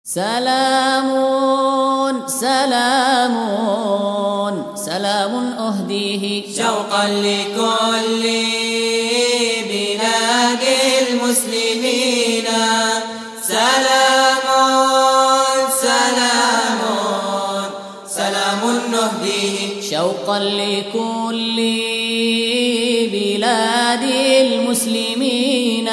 سلام سلام سلام أهديه شوقا لكل بلاد المسلمين. سلام سلام سلام نهديه شوقا لكل بلاد المسلمين.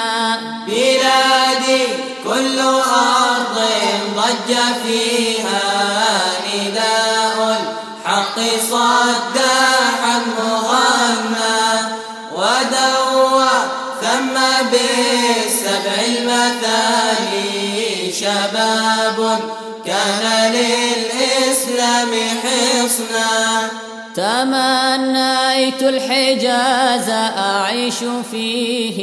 بلادي كل أرض ضج فيها نداء الحق صداحا مغنى ودوى ثم بالسبع المثاني شباب كان للإسلام حصنا. تمنيت الحجاز أعيش فيه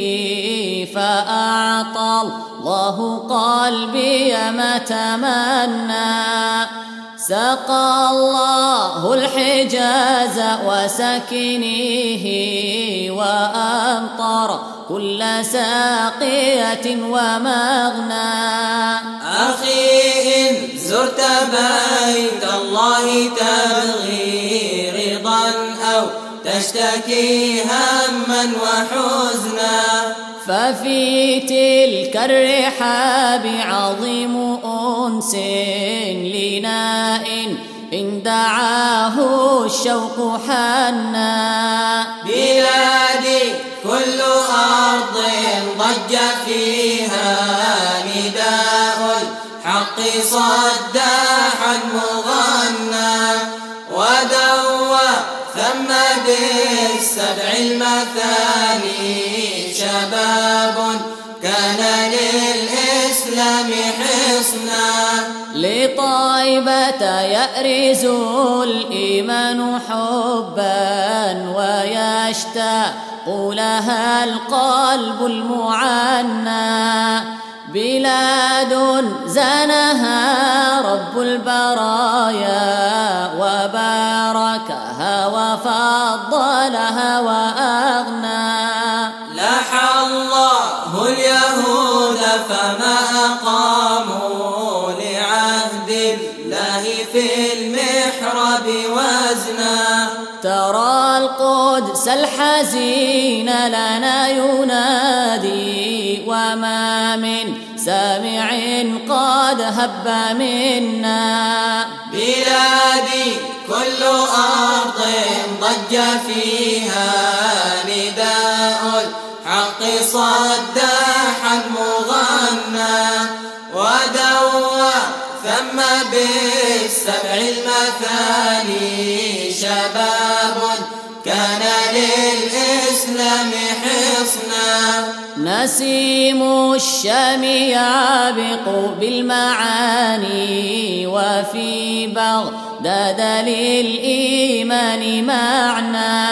فأعطى الله قلبي ما تمنى. سقى الله الحجاز وسكنيه وأمطر كل ساقية ومغنى. أخي إن زرت بيت الله تبغي رضا أو تشتكي هما وحزنا ففي تلك الرحاب عظيم أنس لناء إن دعاه الشوق حنا. بلادي كل أرض ضج فيها نداء الحق صداحا مغنى ودوى ثم بالسبع المثاني شباب كان للإسلام حصنا. لطيبة يأرز الإيمان حبا ويشتاق لها القلب المعنى. بلاد زانها رب البرايا وباركها وفضلها وأغنى. لح الله اليهود فما أقاموا لعهد الله في المحراب وزنا. ترى القدس الحزين لنا ينادي وما من سامع قد هب منا. بلادي كل أرض ضج فيها نداء الحق صداحا مغنى ودوى ثم بالسبع المثاني شباب كان للإسلام حصنا. نسيم الشام يعبق بالمعاني وفي بغداد للإيمان معنى.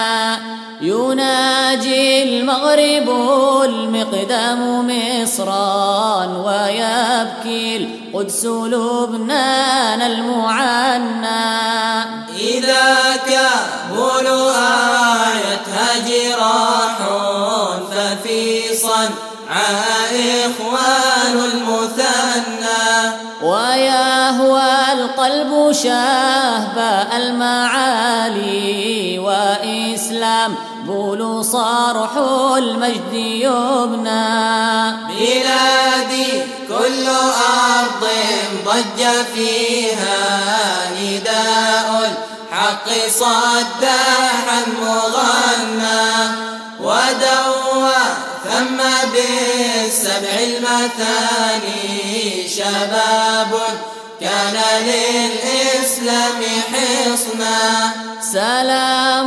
يناجي المغرب المقدام مصرا ويبكي القدس لبنان المعنى. إذا كابول آيتها جراح ففي صنعاء إخوان المثنى. ويهوى القلب شهب المعالي وإسلام بول صرح المجد يبنى. بلادي كل أرض ضج فيها نداء الحق صداحا مغنى ودوى ثم بالسبع المثاني شباب كان للإسلام حصنا. سلام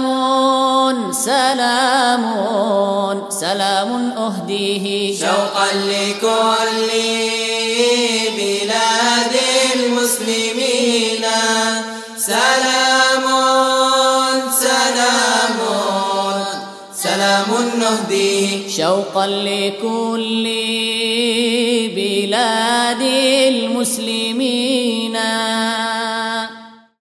سلام سلام أهديه شوقا لكل بلاد المسلمين. سلام سلام سلام نهديه شوقا لكل بلاد المسلمين.